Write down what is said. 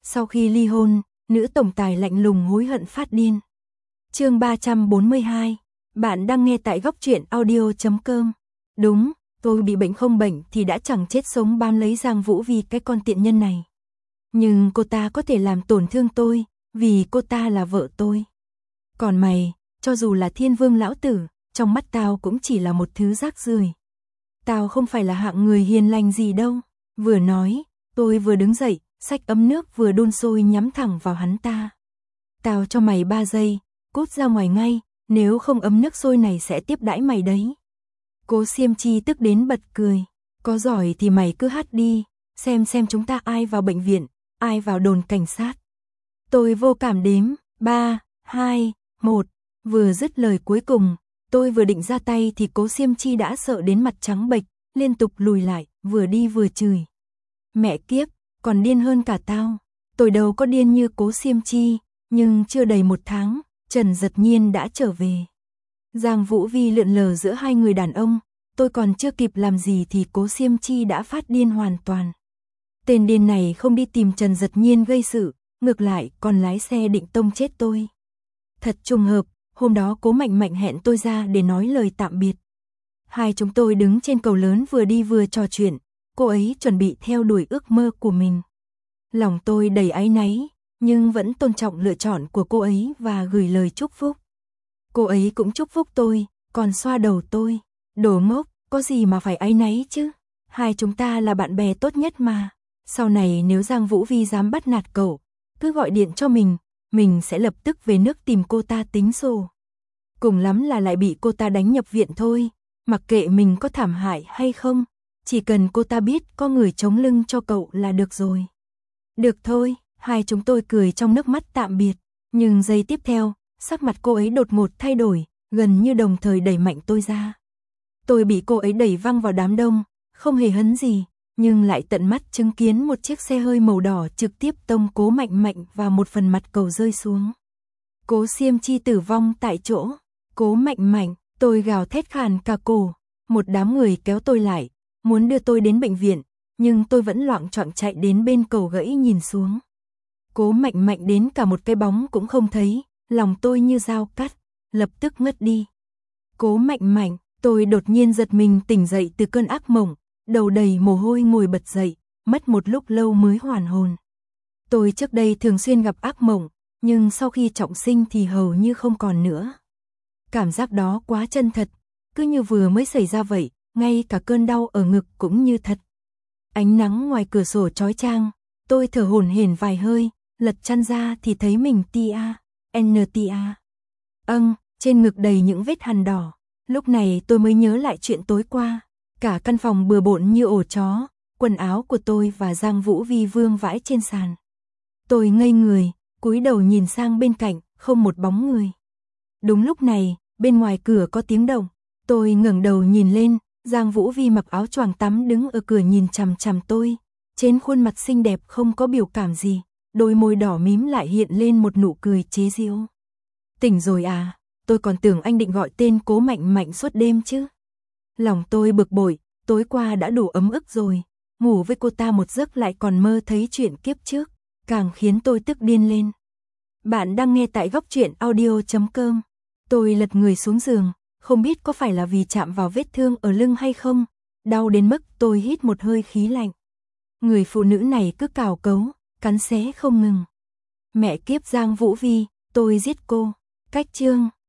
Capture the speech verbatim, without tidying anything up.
Sau khi ly hôn, nữ tổng tài lạnh lùng hối hận phát điên. Chương ba trăm bốn mươi hai. Bạn đang nghe tại góc truyện audio chấm com. Đúng, tôi bị bệnh không bệnh thì đã chẳng chết sống bám lấy Giang Vũ vì cái con tiện nhân này. Nhưng cô ta có thể làm tổn thương tôi, vì cô ta là vợ tôi. Còn mày, cho dù là thiên vương lão tử, trong mắt tao cũng chỉ là một thứ rác rưởi. Tao không phải là hạng người hiền lành gì đâu. Vừa nói, tôi vừa đứng dậy, xách ấm nước vừa đun sôi nhắm thẳng vào hắn ta. Tao cho mày ba giây, cút ra ngoài ngay, nếu không ấm nước sôi này sẽ tiếp đãi mày đấy. Cố Xiêm Chi tức đến bật cười. Có giỏi thì mày cứ hát đi, xem xem chúng ta ai vào bệnh viện, ai vào đồn cảnh sát. Tôi vô cảm đếm, ba, hai, một, vừa dứt lời cuối cùng, tôi vừa định ra tay thì Cố Xiêm Chi đã sợ đến mặt trắng bệch, liên tục lùi lại, vừa đi vừa chửi. Mẹ kiếp, còn điên hơn cả tao. Tôi đâu có điên như Cố Xiêm Chi, nhưng chưa đầy một tháng, Trần Dật Nhiên đã trở về. Giang Vũ Vi lượn lờ giữa hai người đàn ông, tôi còn chưa kịp làm gì thì Cố Xiêm Chi đã phát điên hoàn toàn. Tên điên này không đi tìm Trần Dật Nhiên gây sự, ngược lại còn lái xe định tông chết tôi. Thật trùng hợp, hôm đó Cố Mạnh Mạnh hẹn tôi ra để nói lời tạm biệt. Hai chúng tôi đứng trên cầu lớn vừa đi vừa trò chuyện, cô ấy chuẩn bị theo đuổi ước mơ của mình. Lòng tôi đầy áy náy, nhưng vẫn tôn trọng lựa chọn của cô ấy và gửi lời chúc phúc. Cô ấy cũng chúc phúc tôi, còn xoa đầu tôi. Đồ ngốc, có gì mà phải áy náy chứ? Hai chúng ta là bạn bè tốt nhất mà. Sau này nếu Giang Vũ Vi dám bắt nạt cậu, cứ gọi điện cho mình, mình sẽ lập tức về nước tìm cô ta tính sổ. Cùng lắm là lại bị cô ta đánh nhập viện thôi, mặc kệ mình có thảm hại hay không, chỉ cần cô ta biết có người chống lưng cho cậu là được rồi. Được thôi, hai chúng tôi cười trong nước mắt tạm biệt, nhưng giây tiếp theo, sắc mặt cô ấy đột ngột thay đổi, gần như đồng thời đẩy mạnh tôi ra. Tôi bị cô ấy đẩy văng vào đám đông, không hề hấn gì, nhưng lại tận mắt chứng kiến một chiếc xe hơi màu đỏ trực tiếp tông Cố Mạnh Mạnh và một phần mặt cầu rơi xuống. Cố Xiêm Chi tử vong tại chỗ. Cố Mạnh Mạnh, tôi gào thét khàn cả cổ. Một đám người kéo tôi lại, muốn đưa tôi đến bệnh viện, nhưng tôi vẫn loạng choạng chạy đến bên cầu gãy nhìn xuống. Cố Mạnh Mạnh đến cả một cái bóng cũng không thấy, lòng tôi như dao cắt, lập tức ngất đi. Cố Mạnh Mạnh, tôi đột nhiên giật mình tỉnh dậy từ cơn ác mộng, đầu đầy mồ hôi ngồi bật dậy, mất một lúc lâu mới hoàn hồn. Tôi trước đây thường xuyên gặp ác mộng, nhưng sau khi trọng sinh thì hầu như không còn nữa. Cảm giác đó quá chân thật, cứ như vừa mới xảy ra vậy, ngay cả cơn đau ở ngực cũng như thật. Ánh nắng ngoài cửa sổ chói chang, tôi thở hổn hển vài hơi, lật chăn ra thì thấy mình tia, en tia. Âng, trên ngực đầy những vết hằn đỏ. Lúc này tôi mới nhớ lại chuyện tối qua. Cả căn phòng bừa bộn như ổ chó, quần áo của tôi và Giang Vũ Vi vương vãi trên sàn. Tôi ngây người, cúi đầu nhìn sang bên cạnh, không một bóng người. Đúng lúc này, bên ngoài cửa có tiếng động. Tôi ngẩng đầu nhìn lên, Giang Vũ Vi mặc áo choàng tắm đứng ở cửa nhìn chằm chằm tôi. Trên khuôn mặt xinh đẹp không có biểu cảm gì, đôi môi đỏ mím lại hiện lên một nụ cười chế giễu. Tỉnh rồi à, tôi còn tưởng anh định gọi tên Cố Mạnh Mạnh suốt đêm chứ. Lòng tôi bực bội, tối qua đã đủ ấm ức rồi, ngủ với cô ta một giấc lại còn mơ thấy chuyện kiếp trước, càng khiến tôi tức điên lên. Bạn đang nghe tại góc truyện audio chấm com. Tôi lật người xuống giường, không biết có phải là vì chạm vào vết thương ở lưng hay không, đau đến mức tôi hít một hơi khí lạnh. Người phụ nữ này cứ cào cấu, cắn xé không ngừng. Mẹ kiếp Giang Vũ Vi, tôi giết cô. Cách chương